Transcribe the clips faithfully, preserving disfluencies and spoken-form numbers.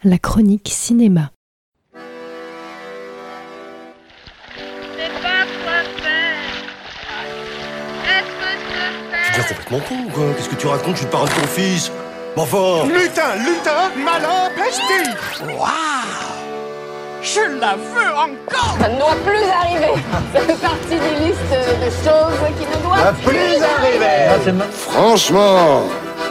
la chronique cinéma. Tu deviens complètement con ou quoi? Qu'est-ce que tu racontes? Je suis le parrain de ton fils. Mais enfin... Lutin, lutin, malin, pestis. Waouh! Je la veux encore! Ça ne doit plus arriver. Ça fait partie des listes de choses qui ne doivent plus, plus arriver. arriver. Franchement...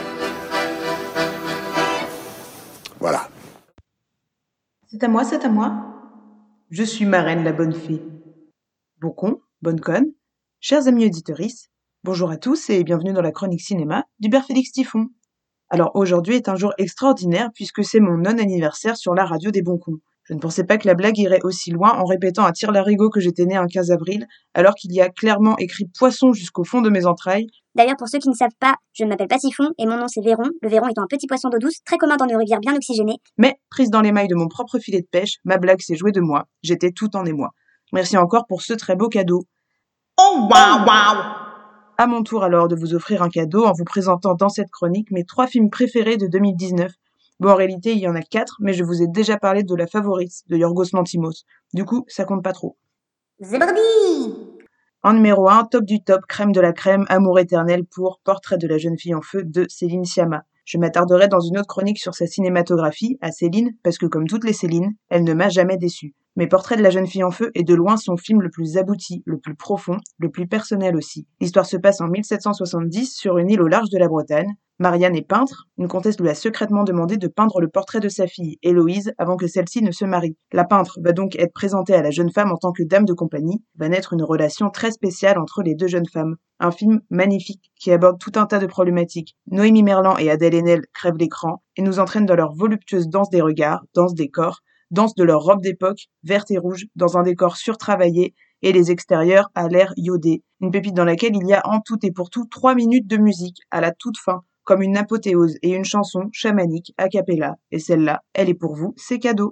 Voilà. C'est à moi, c'est à moi. Je suis marraine la bonne fée. Bon con, bonne conne, chers amis auditorices, bonjour à tous et bienvenue dans la chronique cinéma d'Hubert Félix Typhon. Alors aujourd'hui est un jour extraordinaire puisque c'est mon non-anniversaire sur la radio des bons cons. Je ne pensais pas que la blague irait aussi loin en répétant à tire-larigot que j'étais née un quinze avril, alors qu'il y a clairement écrit poisson jusqu'au fond de mes entrailles. D'ailleurs, pour ceux qui ne savent pas, je ne m'appelle pas Typhon et mon nom c'est Véron, le Véron étant un petit poisson d'eau douce très commun dans nos rivières bien oxygénées. Mais, prise dans les mailles de mon propre filet de pêche, ma blague s'est jouée de moi. J'étais tout en émoi. Merci encore pour ce très beau cadeau. Oh waouh waouh! À mon tour alors de vous offrir un cadeau en vous présentant dans cette chronique mes trois films préférés de deux mille dix-neuf. Bon, en réalité, il y en a quatre, mais je vous ai déjà parlé de La Favorite, de Yorgos Lanthimos. Du coup, ça compte pas trop. Zébrdi! En numéro un, top du top, crème de la crème, amour éternel pour Portrait de la jeune fille en feu de Céline Sciamma. Je m'attarderai dans une autre chronique sur sa cinématographie, à Céline, parce que comme toutes les Céline, elle ne m'a jamais déçue. Mais Portrait de la jeune fille en feu est de loin son film le plus abouti, le plus profond, le plus personnel aussi. L'histoire se passe en mille sept cent soixante-dix sur une île au large de la Bretagne. Marianne est peintre, une comtesse lui a secrètement demandé de peindre le portrait de sa fille, Héloïse, avant que celle-ci ne se marie. La peintre va donc être présentée à la jeune femme en tant que dame de compagnie, va naître une relation très spéciale entre les deux jeunes femmes. Un film magnifique qui aborde tout un tas de problématiques. Noémie Merlan et Adèle Haenel crèvent l'écran et nous entraînent dans leur voluptueuse danse des regards, danse des corps, danse de leur robe d'époque, verte et rouge, dans un décor surtravaillé et les extérieurs à l'air iodé. Une pépite dans laquelle il y a en tout et pour tout trois minutes de musique à la toute fin, comme une apothéose et une chanson chamanique a cappella. Et celle-là, elle est pour vous, c'est cadeau.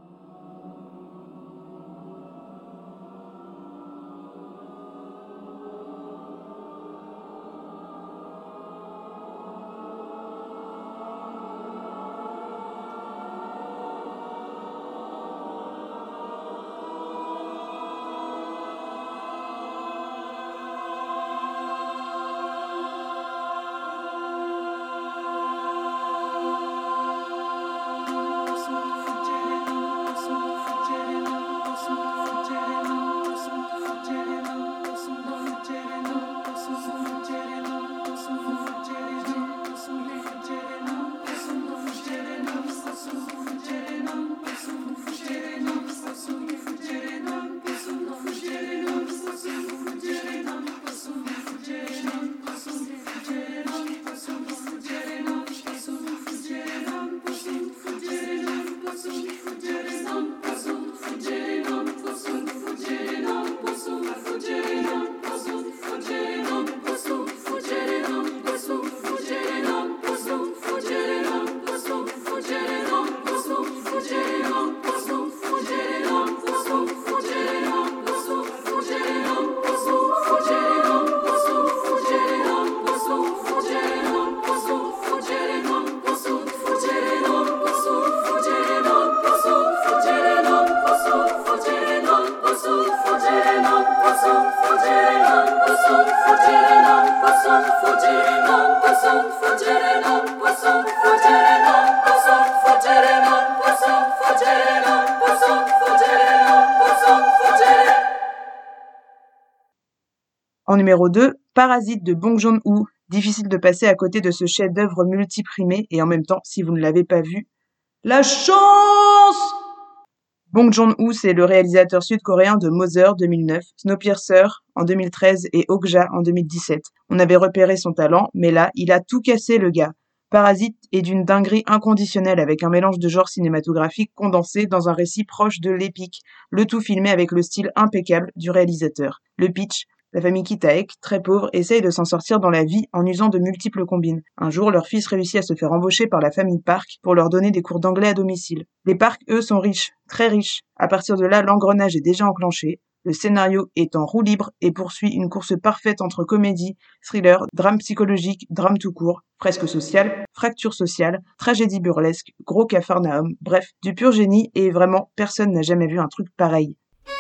En numéro deux, Parasite de Bong Joon-ho. Difficile de passer à côté de ce chef-d'œuvre multiprimé et en même temps, si vous ne l'avez pas vu, la chance! Bong Joon-ho, c'est le réalisateur sud-coréen de Mother deux mille neuf, Snowpiercer en deux mille treize et Okja en deux mille dix-sept. On avait repéré son talent, mais là, il a tout cassé le gars. Parasite est d'une dinguerie inconditionnelle avec un mélange de genres cinématographiques condensé dans un récit proche de l'épique, le tout filmé avec le style impeccable du réalisateur. Le pitch, la famille Kitaek, très pauvre, essaye de s'en sortir dans la vie en usant de multiples combines. Un jour, leur fils réussit à se faire embaucher par la famille Park pour leur donner des cours d'anglais à domicile. Les Park, eux, sont riches, très riches. À partir de là, l'engrenage est déjà enclenché. Le scénario est en roue libre et poursuit une course parfaite entre comédie, thriller, drame psychologique, drame tout court, fresque sociale, fracture sociale, tragédie burlesque, gros capharnaüm, bref, du pur génie et vraiment personne n'a jamais vu un truc pareil.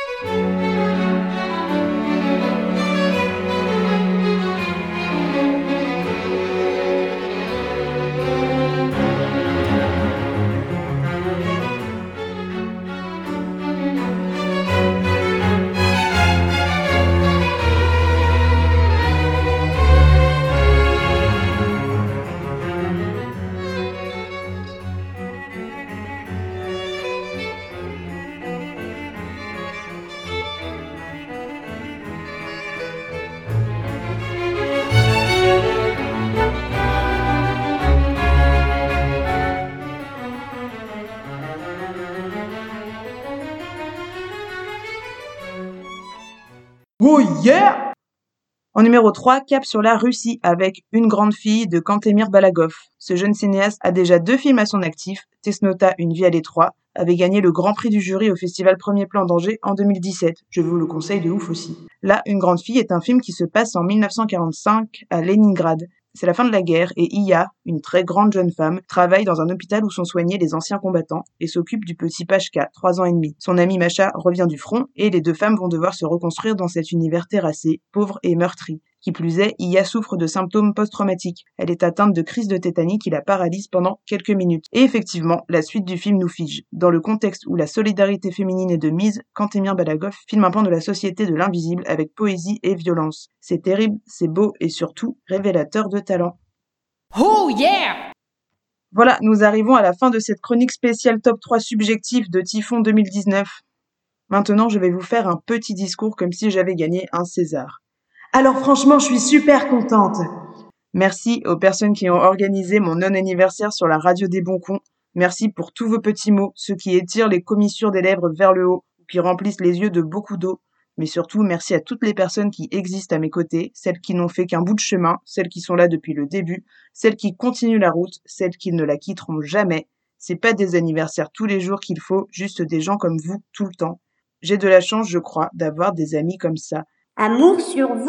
Oh yeah! En numéro trois, cap sur la Russie avec Une grande fille de Kantemir Balagov. Ce jeune cinéaste a déjà deux films à son actif. Tesnota, Une vie à l'étroit, avait gagné le grand prix du jury au festival Premier Plan d'Angers en deux mille dix-sept. Je vous le conseille de ouf aussi. Là, Une grande fille est un film qui se passe en mille neuf cent quarante-cinq à Leningrad. C'est la fin de la guerre et Iya, une très grande jeune femme, travaille dans un hôpital où sont soignés les anciens combattants et s'occupe du petit Pashka, trois ans et demi. Son amie Masha revient du front et les deux femmes vont devoir se reconstruire dans cet univers terrassé, pauvre et meurtri. Qui plus est, Iya souffre de symptômes post-traumatiques. Elle est atteinte de crise de tétanie qui la paralyse pendant quelques minutes. Et effectivement, la suite du film nous fige. Dans le contexte où la solidarité féminine est de mise, Kantemir Balagov filme un pan de la société de l'invisible avec poésie et violence. C'est terrible, c'est beau et surtout révélateur de talent. Oh yeah! Voilà, nous arrivons à la fin de cette chronique spéciale top trois subjectif de Typhon deux mille dix-neuf. Maintenant, je vais vous faire un petit discours comme si j'avais gagné un César. Alors franchement, je suis super contente. Merci aux personnes qui ont organisé mon non-anniversaire sur la radio des bons cons. Merci pour tous vos petits mots, ceux qui étirent les commissures des lèvres vers le haut, ou qui remplissent les yeux de beaucoup d'eau. Mais surtout, merci à toutes les personnes qui existent à mes côtés, celles qui n'ont fait qu'un bout de chemin, celles qui sont là depuis le début, celles qui continuent la route, celles qui ne la quitteront jamais. C'est pas des anniversaires tous les jours qu'il faut, juste des gens comme vous tout le temps. J'ai de la chance, je crois, d'avoir des amis comme ça. Amour sur vous.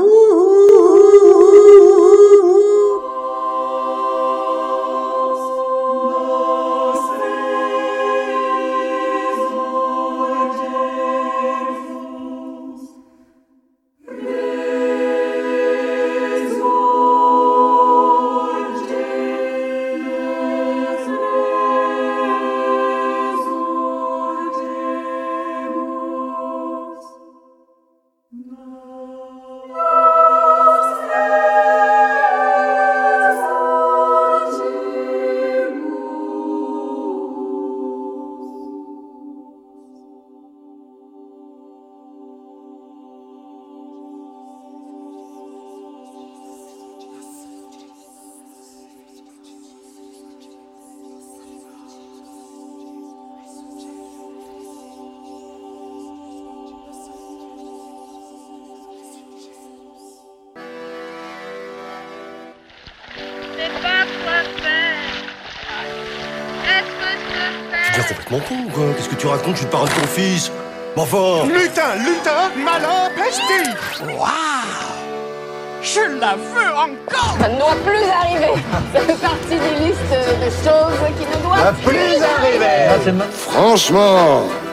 Tu deviens complètement con ou quoi? Qu'est-ce que tu racontes? Je suis le parrain de ton fils. Mais enfin... Lutin, lutin, malin, pesti. Waouh! Je la veux encore! Ça ne doit plus arriver. Ça fait partie des listes de choses qui ne doivent La plus arrivée. Franchement...